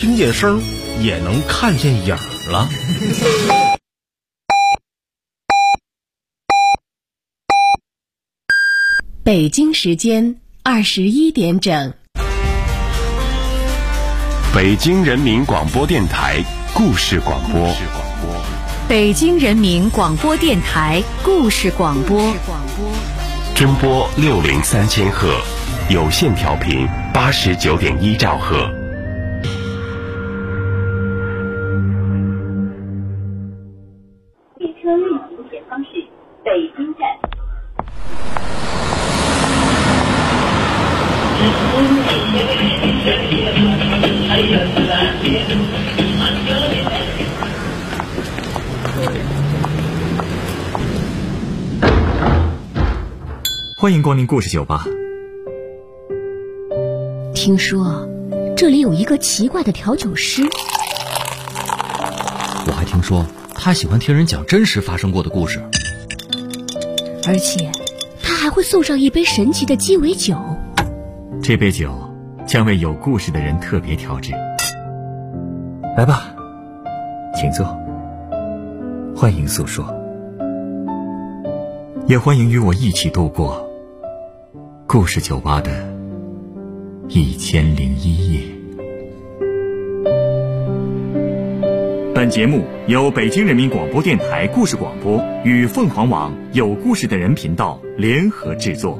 听见声也能看见影儿了。 北京时间21点整。 北京人民广播电台故事广播。 北京人民广播电台故事广播。 真波603千赫，有线调频89.1兆赫。 列车运行前方是北京站。 欢迎光临故事酒吧。 听说这里有一个奇怪的调酒师， 我还听说他喜欢听人讲真实发生过的故事， 而且他还会送上一杯神奇的鸡尾酒。 这杯酒将为有故事的人特别调制。来吧，请坐，欢迎诉说，也欢迎与我一起度过故事酒吧的1001夜。本节目由北京人民广播电台故事广播与凤凰网有故事的人频道联合制作。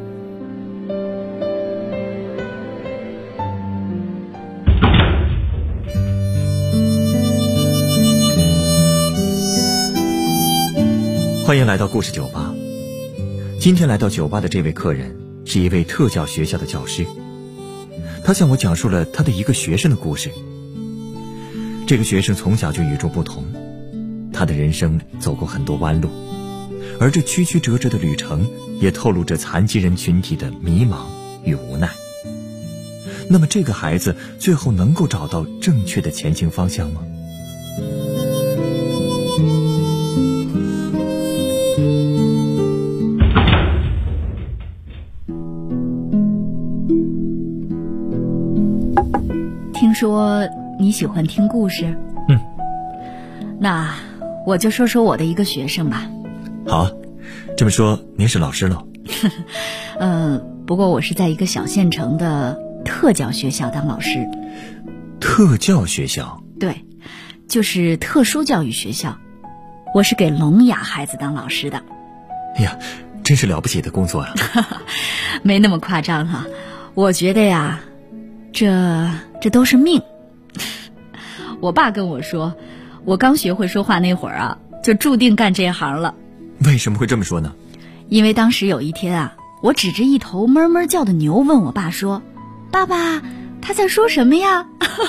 欢迎来到故事酒吧。今天来到酒吧的这位客人是一位特教学校的教师，他向我讲述了他的一个学生的故事。这个学生从小就与众不同，他的人生走过很多弯路，而这曲曲折折的旅程也透露着残疾人群体的迷茫与无奈。那么这个孩子最后能够找到正确的前行方向吗？ 听说你喜欢听故事？那我就说说我的一个学生吧。 好啊，这么说您是老师了？ 不过我是在一个小县城的特教学校当老师。 特教学校？ 对，就是特殊教育学校。我是给聋哑孩子当老师的。 哎呀，真是了不起的工作呀！ 没那么夸张哈，我觉得呀，这都是命。我爸跟我说，我刚学会说话那会儿啊，就注定干这行了。 为什么会这么说呢？因为当时有一天啊，我指着一头哞哞叫的牛问我爸说：“爸爸，他在说什么呀？”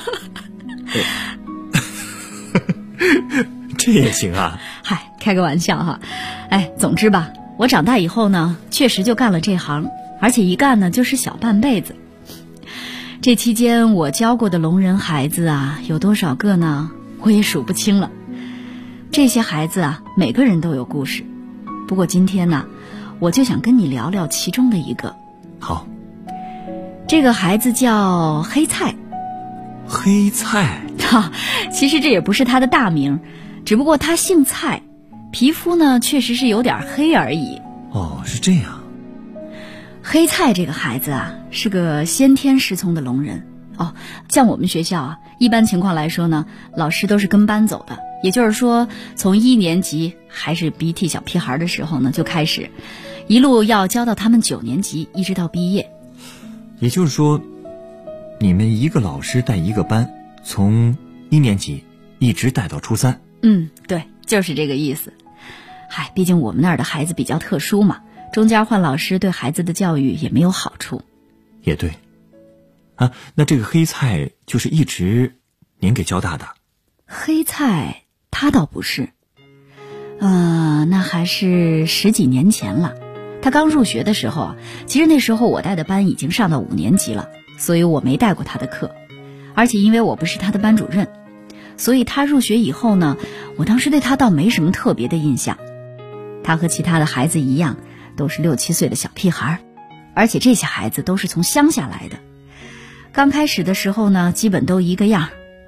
这也行啊？ 嗨，开个玩笑哈。总之吧，我长大以后呢，确实就干了这行，而且一干呢就是小半辈子。这期间我教过的聋人孩子啊，有多少个呢？我也数不清了。这些孩子啊，每个人都有故事。不过今天呢，我就想跟你聊聊其中的一个。 好。 这个孩子叫黑菜。 黑菜？ 其实这也不是他的大名，只不过他姓蔡，皮肤呢确实是有点黑而已。 哦，是这样。 黑菜这个孩子啊，是个先天失聪的聋人。像我们学校啊，一般情况来说呢，老师都是跟班走的，也就是说，从1年级还是鼻涕小屁孩的时候呢，就开始，一路要教到他们9年级，一直到毕业。 也就是说，你们一个老师带一个班，从1年级一直带到初3。 对，就是这个意思。毕竟我们那儿的孩子比较特殊嘛，中间换老师对孩子的教育也没有好处。 也对。那这个黑菜就是一直您给教大的？ 黑菜他倒不是，那还是10几年前了。他刚入学的时候啊，其实那时候我带的班已经上到5年级了，所以我没带过他的课。而且因为我不是他的班主任，所以他入学以后呢，我当时对他倒没什么特别的印象。他和其他的孩子一样，都是6、7岁的小屁孩，而且这些孩子都是从乡下来的。刚开始的时候呢，基本都一个样，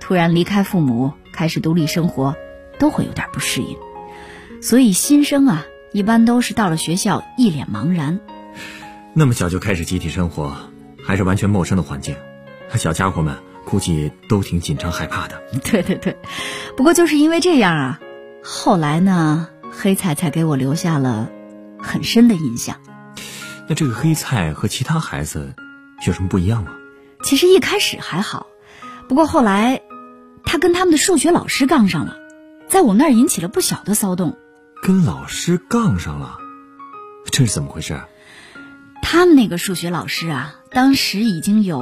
突然离开父母，开始独立生活，都会有点不适应。所以新生啊，一般都是到了学校一脸茫然。 那么小就开始集体生活，还是完全陌生的环境，小家伙们估计都挺紧张害怕的。 对对对，不过就是因为这样啊，后来呢，黑菜才给我留下了很深的印象。 那这个黑菜和其他孩子有什么不一样吗？ 其实一开始还好，不过后来他跟他们的数学老师杠上了，在我们那儿引起了不小的骚动。 跟老师杠上了？这是怎么回事？ 他们那个数学老师啊，当时已经有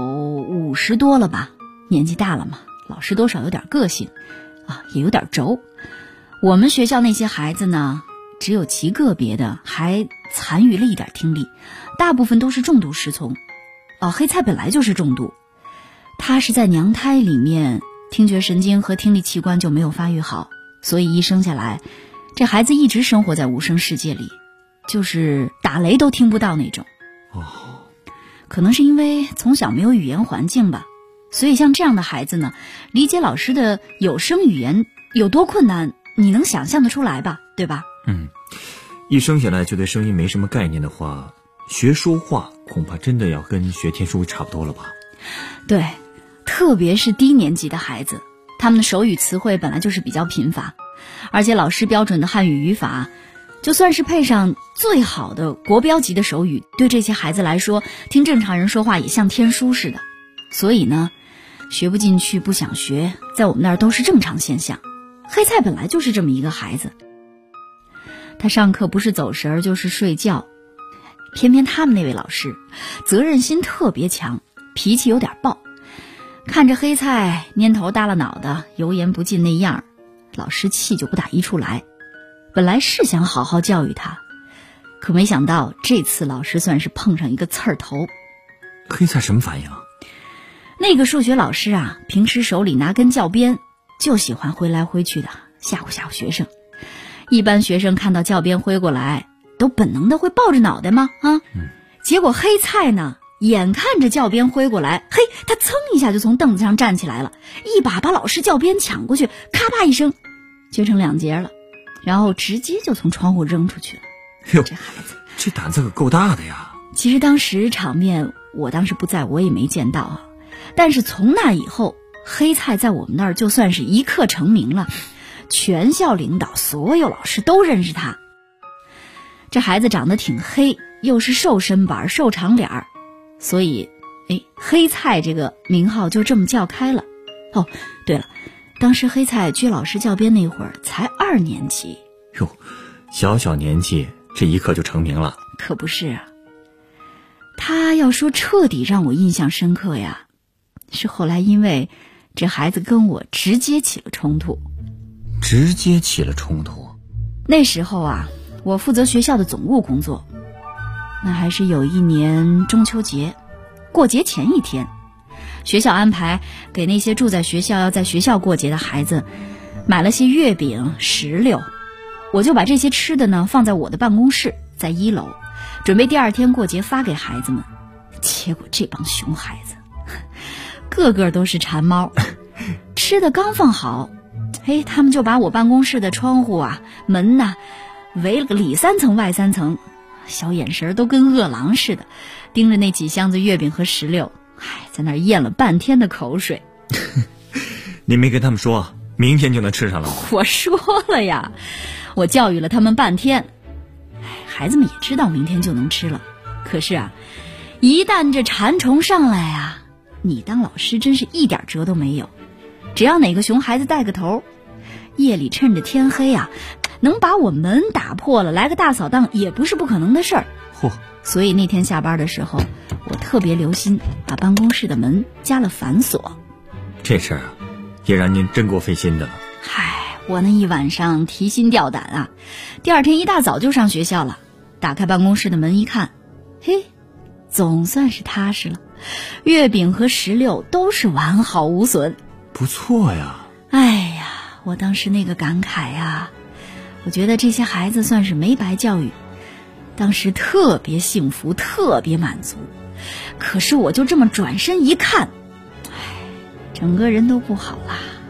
50多了吧，年纪大了嘛，老师多少有点个性啊，也有点轴。我们学校那些孩子呢，只有极个别的还残余了一点听力，大部分都是重度失聪。黑菜本来就是重度，他是在娘胎里面听觉神经和听力器官就没有发育好，所以一生下来，这孩子一直生活在无声世界里，就是打雷都听不到那种。可能是因为从小没有语言环境吧，所以像这样的孩子呢，理解老师的有声语言有多困难，你能想象得出来吧，对吧？ 一生下来就对声音没什么概念的话，学说话恐怕真的要跟学天书差不多了吧？ 对，特别是低年级的孩子，他们的手语词汇本来就是比较贫乏，而且老师标准的汉语语法，就算是配上最好的国标级的手语，对这些孩子来说，听正常人说话也像天书似的。所以呢，学不进去不想学，在我们那儿都是正常现象。黑菜本来就是这么一个孩子，他上课不是走神就是睡觉，偏偏他们那位老师责任心特别强，脾气有点暴，看着黑菜蔫头耷拉脑的油盐不进那样，老师气就不打一处来。本来是想好好教育他，可没想到这次老师算是碰上一个刺儿头。 黑菜什么反应？ 那个数学老师啊，平时手里拿根教鞭，就喜欢挥来挥去的吓唬吓唬学生。一般学生看到教鞭挥过来，都本能的会抱着脑袋吗？结果黑菜呢，眼看着教鞭挥过来，嘿，他噌一下就从凳子上站起来了，一把把老师教鞭抢过去，咔吧一声撅成2截了，然后直接就从窗户扔出去了。这孩子这胆子可够大的呀！ 其实当时场面我当时不在，我也没见到啊。但是从那以后，黑菜在我们那儿就算是一刻成名了，全校领导所有老师都认识他。这孩子长得挺黑，又是瘦身板瘦长脸儿，所以黑菜这个名号就这么叫开了。对了，当时黑菜撅老师教鞭那会儿才2年级。 小年纪这一刻就成名了。 可不是啊，他要说彻底让我印象深刻呀，是后来因为这孩子跟我直接起了冲突。 直接起了冲突？ 那时候啊，我负责学校的总务工作，那还是有一年中秋节，过节前一天，学校安排给那些住在学校要在学校过节的孩子买了些月饼、石榴，我就把这些吃的呢放在我的办公室，在1楼，准备第2天过节发给孩子们。结果这帮熊孩子个个都是馋猫，吃的刚放好，他们就把我办公室的窗户啊、门呐围了个里3层外3层，小眼神都跟饿狼似的，盯着那几箱子月饼和石榴，在那儿咽了半天的口水。 你没跟他们说明天就能吃上了吗？ 我说了呀，我教育了他们半天，孩子们也知道明天就能吃了。可是啊，一旦这馋虫上来啊，你当老师真是一点辙都没有。只要哪个熊孩子带个头，夜里趁着天黑啊，能把我门打破了，来个大扫荡也不是不可能的事儿。所以那天下班的时候，我特别留心把办公室的门加了反锁。 这事儿啊，也让您真够费心的了。 我那一晚上提心吊胆啊，第2天一大早就上学校了。打开办公室的门一看，总算是踏实了，月饼和石榴都是完好无损。 不错呀。 我当时那个感慨呀，我觉得这些孩子算是没白教育，当时特别幸福，特别满足。可是我就这么转身一看，整个人都不好啦。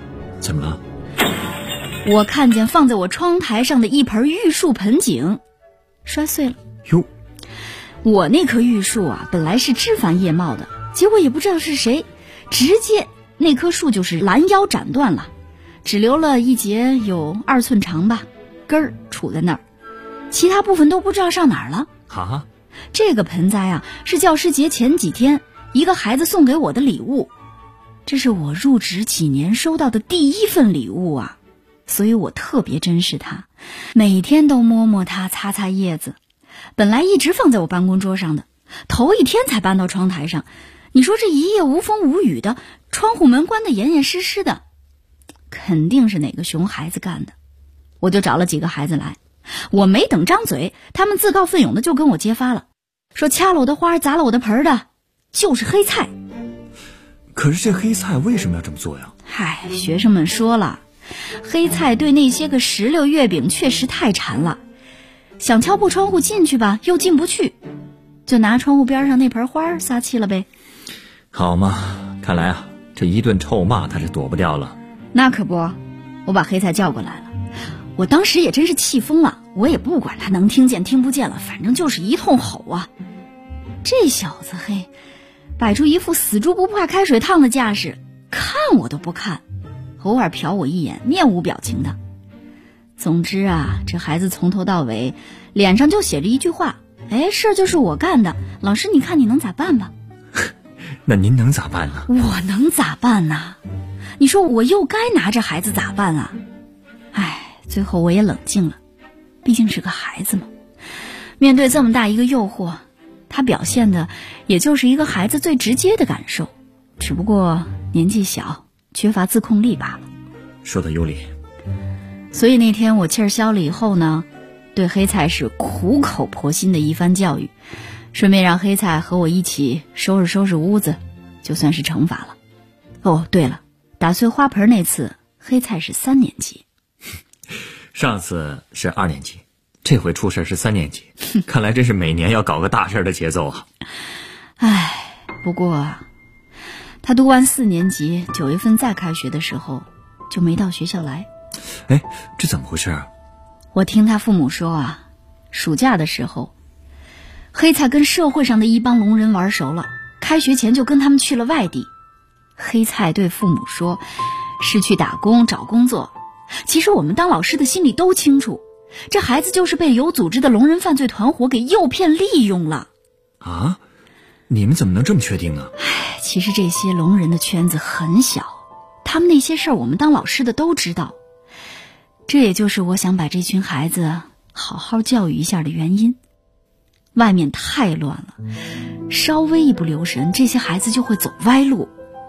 怎么了？ 我看见放在我窗台上的一盆玉树盆景摔碎了。 哟， 我那棵玉树啊，本来是枝繁叶茂的，结果也不知道是谁，直接那棵树就是拦腰斩断了，只留了一截有2寸长吧，根儿杵在那儿，其他部分都不知道上哪儿了。 啊， 这个盆栽啊，是教师节前几天一个孩子送给我的礼物，这是我入职几年收到的第1份礼物啊，所以我特别珍视它，每天都摸摸它，擦擦叶子。本来一直放在我办公桌上的，头一天才搬到窗台上。你说这一夜无风无雨的，窗户门关得严严实实的，肯定是哪个熊孩子干的。我就找了几个孩子来，我没等张嘴，他们自告奋勇的就跟我揭发了，说掐了我的花，砸了我的盆的就是黑菜。 可是这黑菜为什么要这么做呀？ 嗨，学生们说了，黑菜对那些个石榴月饼确实太馋了，想敲破窗户进去吧，又进不去，就拿窗户边上那盆花撒气了呗。 好嘛，看来啊，这一顿臭骂他是躲不掉了。 那可不，我把黑菜叫过来了，我当时也真是气疯了，我也不管他能听见听不见了，反正就是一通吼啊。这小子嘿，摆出一副死猪不怕开水烫的架势，看我都不看，偶尔瞟我一眼，面无表情的。总之啊，这孩子从头到尾脸上就写着一句话，事就是我干的，老师你看你能咋办吧？ 那您能咋办呢？ 我能咋办呢？你说我又该拿着孩子咋办啊？最后我也冷静了，毕竟是个孩子嘛，面对这么大一个诱惑，他表现的也就是一个孩子最直接的感受，只不过年纪小，缺乏自控力罢了。 说的有理。 所以那天我气儿消了以后呢，对黑菜是苦口婆心的一番教育，顺便让黑菜和我一起收拾收拾屋子，就算是惩罚了。哦，对了，打碎花盆那次，黑菜是3年级。 上次是2年级，这回出事是3年级，看来真是每年要搞个大事的节奏啊。 不过他读完4年级9月份再开学的时候就没到学校来。 这怎么回事啊？ 我听他父母说啊，暑假的时候黑菜跟社会上的一帮聋人玩熟了，开学前就跟他们去了外地。黑菜对父母说是去打工找工作，其实我们当老师的心里都清楚，这孩子就是被有组织的聋人犯罪团伙给诱骗利用了。 啊？你们怎么能这么确定呢？ 其实这些聋人的圈子很小，他们那些事儿我们当老师的都知道，这也就是我想把这群孩子好好教育一下的原因。外面太乱了，稍微一不留神，这些孩子就会走歪路。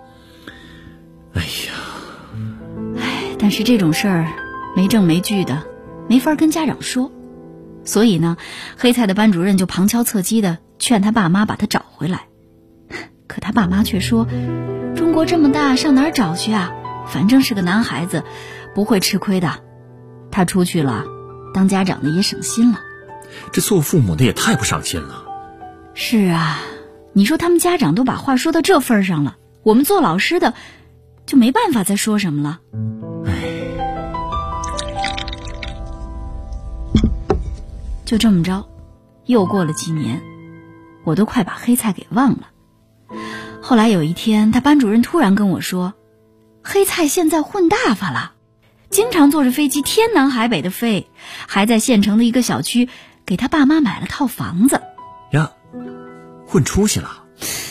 但是这种事儿没证没据的，没法跟家长说，所以呢，黑菜的班主任就旁敲侧击的劝他爸妈把他找回来。可他爸妈却说，中国这么大，上哪儿找去啊？反正是个男孩子，不会吃亏的。他出去了，当家长的也省心了。 这做父母的也太不上心了。 是啊，你说他们家长都把话说到这份上了，我们做老师的就没办法再说什么了。就这么着，又过了几年，我都快把黑菜给忘了。后来有一天，他班主任突然跟我说，黑菜现在混大发了，经常坐着飞机天南海北的飞，还在县城的一个小区给他爸妈买了套房子。 呀，混出息了。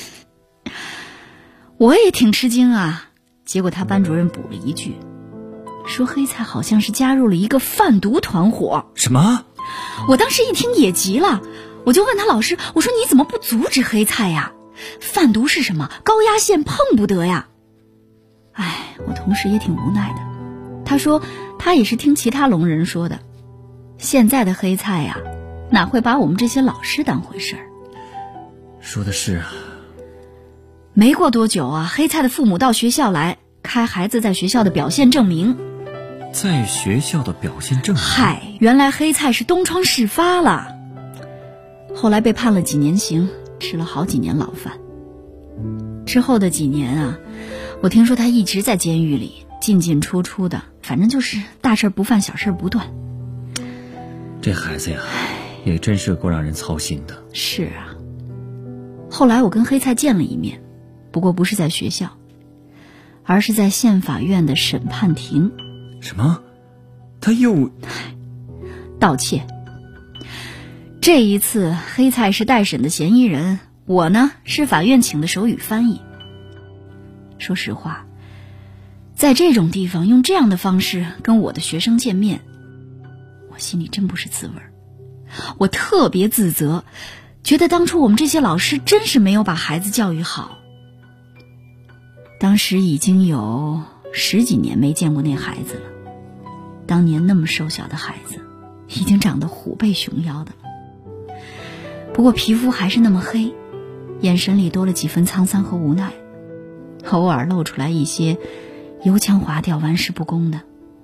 我也挺吃惊啊，结果他班主任补了一句，说黑菜好像是加入了一个贩毒团伙。 什么？ 我当时一听也急了，我就问他老师，我说你怎么不阻止黑菜呀？贩毒是什么？高压线碰不得呀。我同时也挺无奈的。他说他也是听其他聋人说的，现在的黑菜呀，哪会把我们这些老师当回事儿？ 说的是啊。 没过多久啊，黑菜的父母到学校来开孩子在学校的表现证明。 在学校的表现证明？ 原来黑菜是东窗事发了，后来被判了几年刑，吃了好几年牢饭。之后的几年啊，我听说他一直在监狱里， 进进出出的，反正就是大事不犯，小事不断。 这孩子呀，也真是够让人操心的。 是啊。后来我跟黑菜见了一面，不过不是在学校，而是在县法院的审判庭。 什么？他又盗窃。这一次黑菜是待审的嫌疑人，我呢是法院请的手语翻译。说实话，在这种地方用这样的方式跟我的学生见面，我心里真不是滋味。我特别自责，觉得当初我们这些老师真是没有把孩子教育好。当时已经有10几年没见过那孩子了，当年那么瘦小的孩子已经长得虎背熊腰的了，不过皮肤还是那么黑，眼神里多了几分沧桑和无奈，偶尔露出来一些油腔滑调玩世不恭的。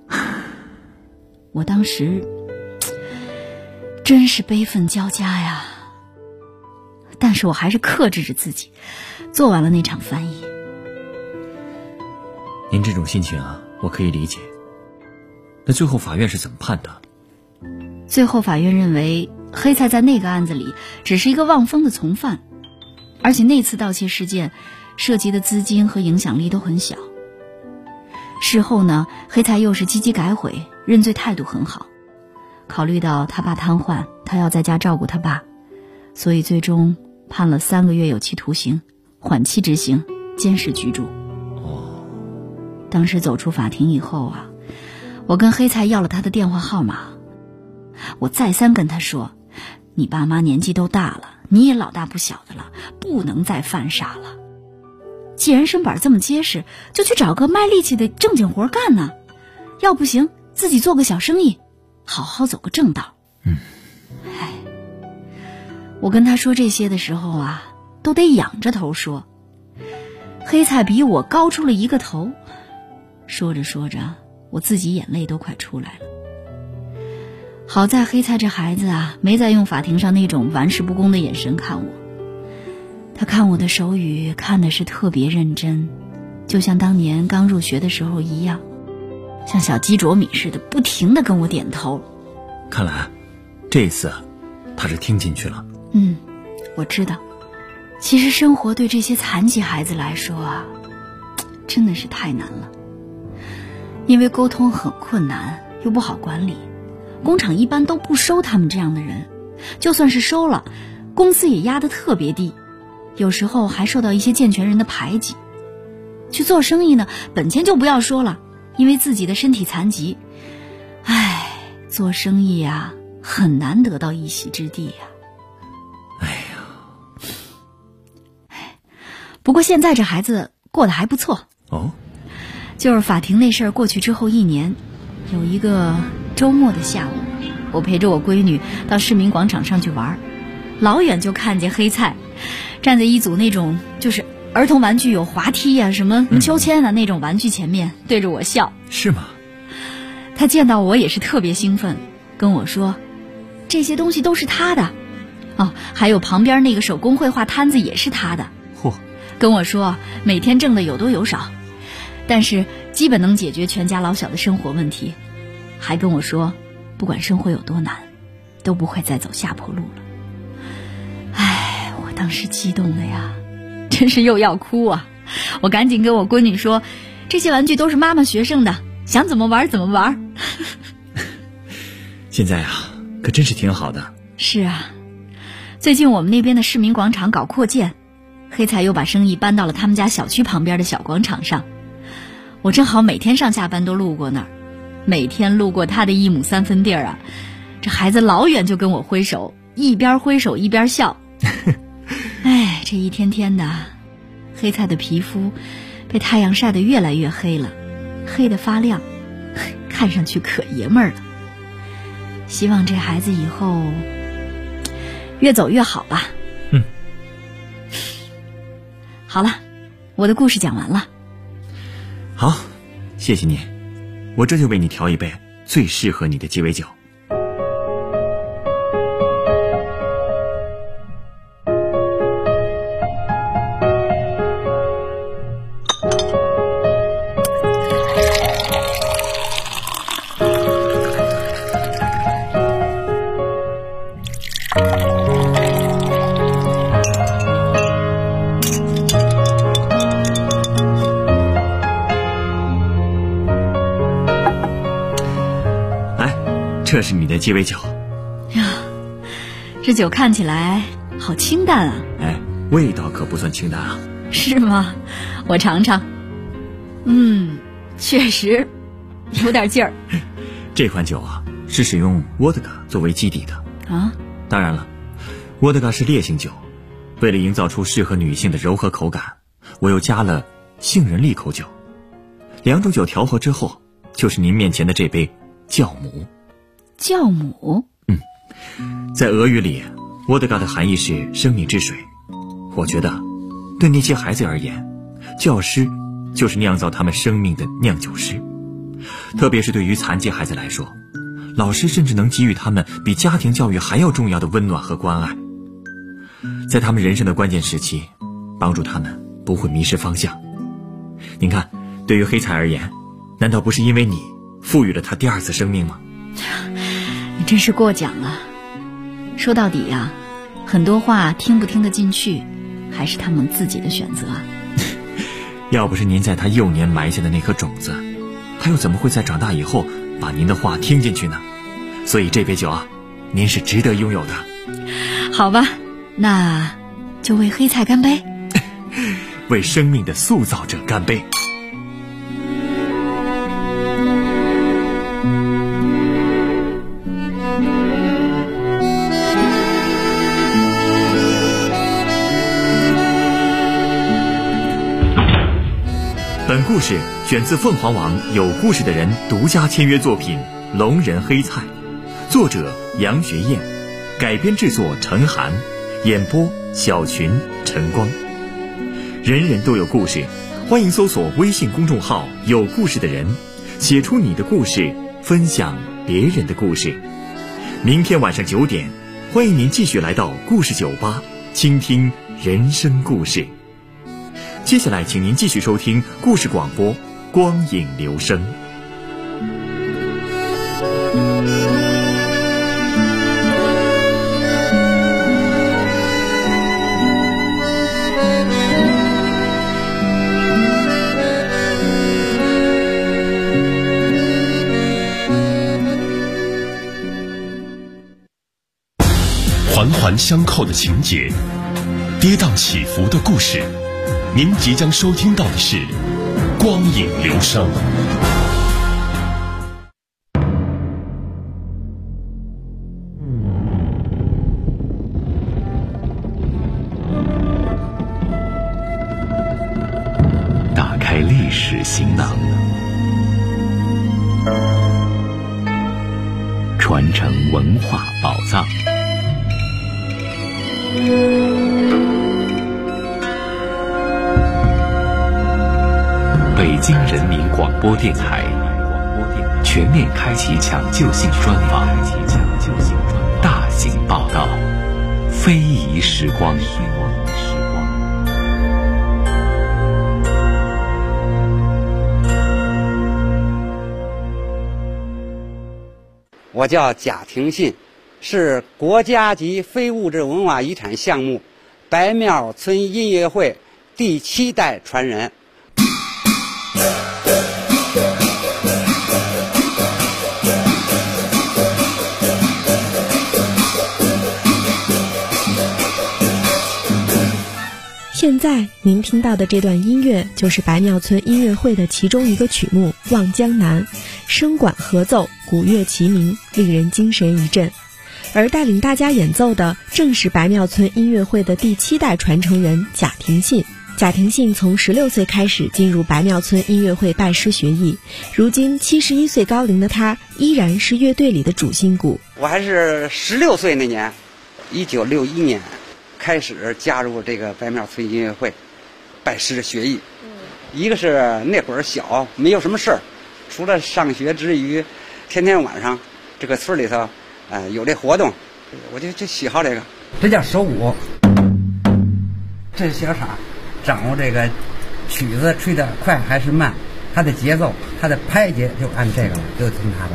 我当时真是悲愤交加呀，但是我还是克制着自己做完了那场翻译。 您这种心情啊，我可以理解。那最后法院是怎么判的？ 最后法院认为黑菜在那个案子里只是一个望风的从犯，而且那次盗窃事件涉及的资金和影响力都很小。事后呢，黑菜又是积极改悔，认罪态度很好。考虑到他爸瘫痪，他要在家照顾他爸，所以最终判了3个月有期徒刑，缓期执行，监视居住。当时走出法庭以后啊，我跟黑菜要了他的电话号码，我再三跟他说，你爸妈年纪都大了，你也老大不小的了，不能再犯傻了。既然身板这么结实，就去找个卖力气的正经活干呢，要不行自己做个小生意，好好走个正道。我跟他说这些的时候啊，都得仰着头说。黑菜比我高出了一个头，说着说着，我自己眼泪都快出来了。好在黑菜这孩子啊，没再用法庭上那种玩世不恭的眼神看我，他看我的手语看的是特别认真，就像当年刚入学的时候一样，像小鸡啄米似的，不停地跟我点头。 看来这一次他是听进去了。 我知道，其实生活对这些残疾孩子来说啊，真的是太难了。因为沟通很困难，又不好管理，工厂一般都不收他们这样的人，就算是收了，工资也压得特别低，有时候还受到一些健全人的排挤。去做生意呢，本钱就不要说了，因为自己的身体残疾，做生意啊，很难得到一席之地呀。不过现在这孩子过得还不错哦。 就是法庭那事儿过去之后1年，有一个周末的下午，我陪着我闺女到市民广场上去玩，老远就看见黑菜站在一组那种就是儿童玩具有滑梯啊什么秋千啊那种玩具前面，对着我笑。 是吗？ 他见到我也是特别兴奋，跟我说这些东西都是他的还有旁边那个手工绘画摊子也是他的。跟我说每天挣的有多有少，但是基本能解决全家老小的生活问题，还跟我说不管生活有多难，都不会再走下坡路了。我当时激动的呀，真是又要哭啊！我赶紧跟我闺女说，这些玩具都是妈妈学生的，想怎么玩怎么玩。 现在啊，可真是挺好的。 是啊，最近我们那边的市民广场搞扩建，黑菜又把生意搬到了他们家小区旁边的小广场上。我正好每天上下班都路过那儿，每天路过他的1亩3分地儿啊，这孩子老远就跟我挥手，一边挥手一边笑。这一天天的，黑菜的皮肤被太阳晒得越来越黑了，黑得发亮，看上去可爷们儿了。希望这孩子以后越走越好吧。好了，我的故事讲完了。 好，谢谢你，我这就为你调一杯最适合你的鸡尾酒。 这是你的鸡尾酒。 呀，这酒看起来好清淡啊。 哎，味道可不算清淡啊。 是吗？我尝尝。确实有点劲儿。 这款酒啊，是使用沃德嘎作为基底的啊。 当然了，沃德嘎是烈性酒，为了营造出适合女性的柔和口感，我又加了杏仁利口酒。2种酒调和之后，就是您面前的这杯酵母。 酵母？ 在俄语里，沃德嘎的含义是生命之水。我觉得，对那些孩子而言，教师就是酿造他们生命的酿酒师。特别是对于残疾孩子来说，老师甚至能给予他们比家庭教育还要重要的温暖和关爱，在他们人生的关键时期，帮助他们不会迷失方向。您看，对于黑菜而言，难道不是因为你赋予了他第2次生命吗？ 你真是过奖了。说到底呀，很多话听不听得进去，还是他们自己的选择啊。 要不是您在他幼年埋下的那颗种子，他又怎么会在长大以后把您的话听进去呢？所以这杯酒啊，您是值得拥有的。 好吧，那就为黑菜干杯。 为生命的塑造者干杯。本故事选自凤凰网有故事的人独家签约作品《聋人黑菜》，作者杨学燕，改编制作陈寒，演播小群、陈光。人人都有故事，欢迎搜索微信公众号“有故事的人”，写出你的故事，分享别人的故事。明天晚上9点，欢迎您继续来到故事酒吧，倾听人生故事。接下来请您继续收听故事广播《光影留声》。 环环相扣的情节，跌宕起伏的故事，您即将收听到的是《光影留声》。打开历史行囊，传承文化宝藏。北京人民广播电台全面开启抢救性专访，大型报道，非遗时光。 我叫贾廷信，是国家级非物质文化遗产项目白庙村音乐会第7代传人。 现在您听到的这段音乐就是白庙村音乐会的其中一个曲目《望江南》，声管合奏，鼓乐齐鸣，令人精神一振。而带领大家演奏的正是白庙村音乐会的第7代传承人贾廷信。贾廷信从16岁开始进入白庙村音乐会拜师学艺，如今71岁高龄的他依然是乐队里的主心骨。 我还是16岁那年，1961年开始加入这个白庙村音乐会拜师学艺。一个是那会儿小，没有什么事儿，除了上学之余，天天晚上这个村里头有这活动，我就喜好这个。这叫手鼓，这是小傻，掌握这个曲子吹得快还是慢，它的节奏，它的拍节就按这个了，就听它的。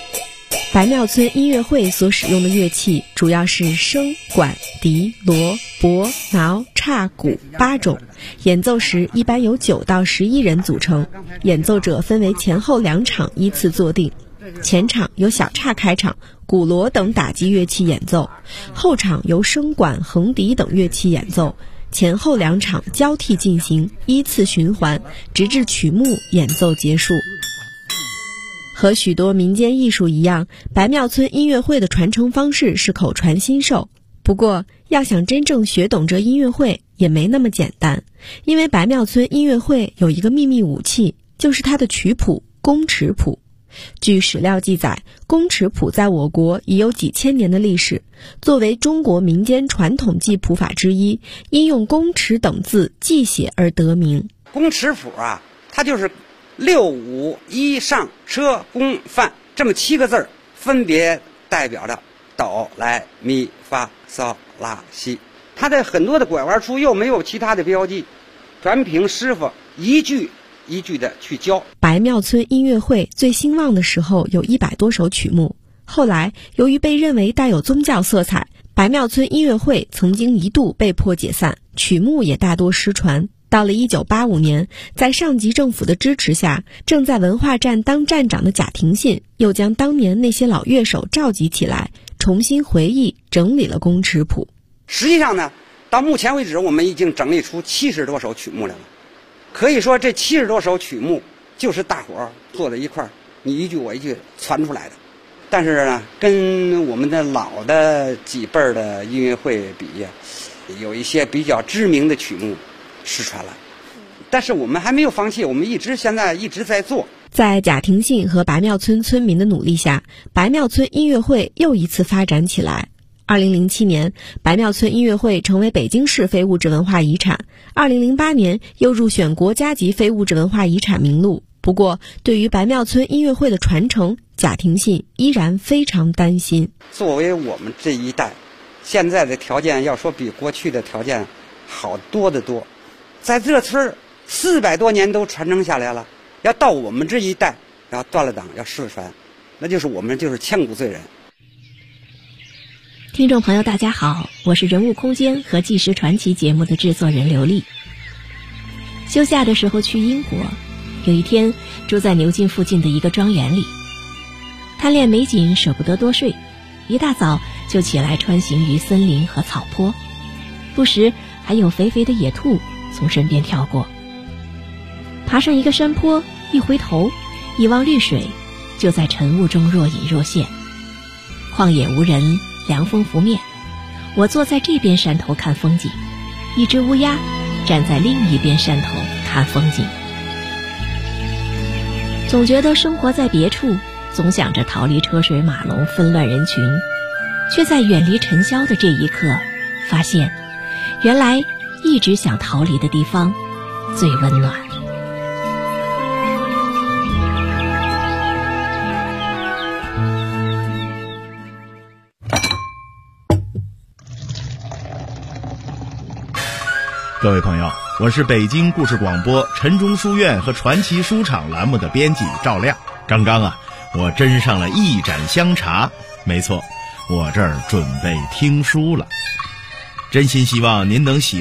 白庙村音乐会所使用的乐器主要是笙、管、笛、锣、 钹、挠、叉、鼓8种，演奏时一般由9到11人组成，演奏者分为前后2场依次坐定。前场由小叉开场，鼓锣等打击乐器演奏，后场由笙管、横笛等乐器演奏，前后2场交替进行，依次循环，直至曲目演奏结束。和许多民间艺术一样，白庙村音乐会的传承方式是口传心授。不过，要想真正学懂这音乐会也没那么简单，因为白庙村音乐会有一个秘密武器，就是它的曲谱宫尺谱。据史料记载，宫尺谱在我国已有几千年的历史，作为中国民间传统记谱法之一，因用宫尺等字记写而得名。 宫尺谱啊，它就是6、5、1上车宫范这么7个字儿，分别代表着哆来咪发嗦拉西。它的很多的拐弯处又没有其他的标记，全凭师傅一句一句的去教。 白庙村音乐会最兴旺的时候有100多首曲目，后来由于被认为带有宗教色彩，白庙村音乐会曾经一度被迫解散，曲目也大多失传。到了1985年，在上级政府的支持下，正在文化站当站长的贾廷信又将当年那些老乐手召集起来，重新回忆整理了宫尺谱。 实际上呢，到目前为止我们已经整理出70多首曲目来了。可以说这70多首曲目就是大伙儿坐在一块儿，你一句我一句传出来的。但是呢，跟我们的老的几辈儿的音乐会比呀，有一些比较知名的曲目失传了。但是我们还没有放弃，我们现在一直在做。 在贾廷信和白庙村村民的努力下，白庙村音乐会又一次发展起来。2007年，白庙村音乐会成为北京市非物质文化遗产。2008年又入选国家级非物质文化遗产名录。不过，对于白庙村音乐会的传承，贾廷信依然非常担心。 作为我们这一代，现在的条件要说比过去的条件好多得多。在这村400多年都传承下来了，要到我们这一代要断了档要失传，那就是我们就是千古罪人。 听众朋友大家好，我是人物空间和纪实传奇节目的制作人刘丽。休假的时候去英国，有一天住在牛津附近的一个庄园里，贪恋美景舍不得多睡，一大早就起来穿行于森林和草坡，不时还有肥肥的野兔从身边跳过。爬上一个山坡，一回头一望绿水，就在晨雾中若隐若现。旷野无人，凉风拂面，我坐在这边山头看风景，一只乌鸦站在另一边山头看风景。总觉得生活在别处，总想着逃离车水马龙纷乱人群，却在远离尘嚣的这一刻发现，原来一直想逃离的地方最温暖。 各位朋友，我是北京故事广播陈中书院和传奇书场栏目的编辑赵亮。刚刚我斟上了一盏香茶，没错，我这儿准备听书了。真心希望您能喜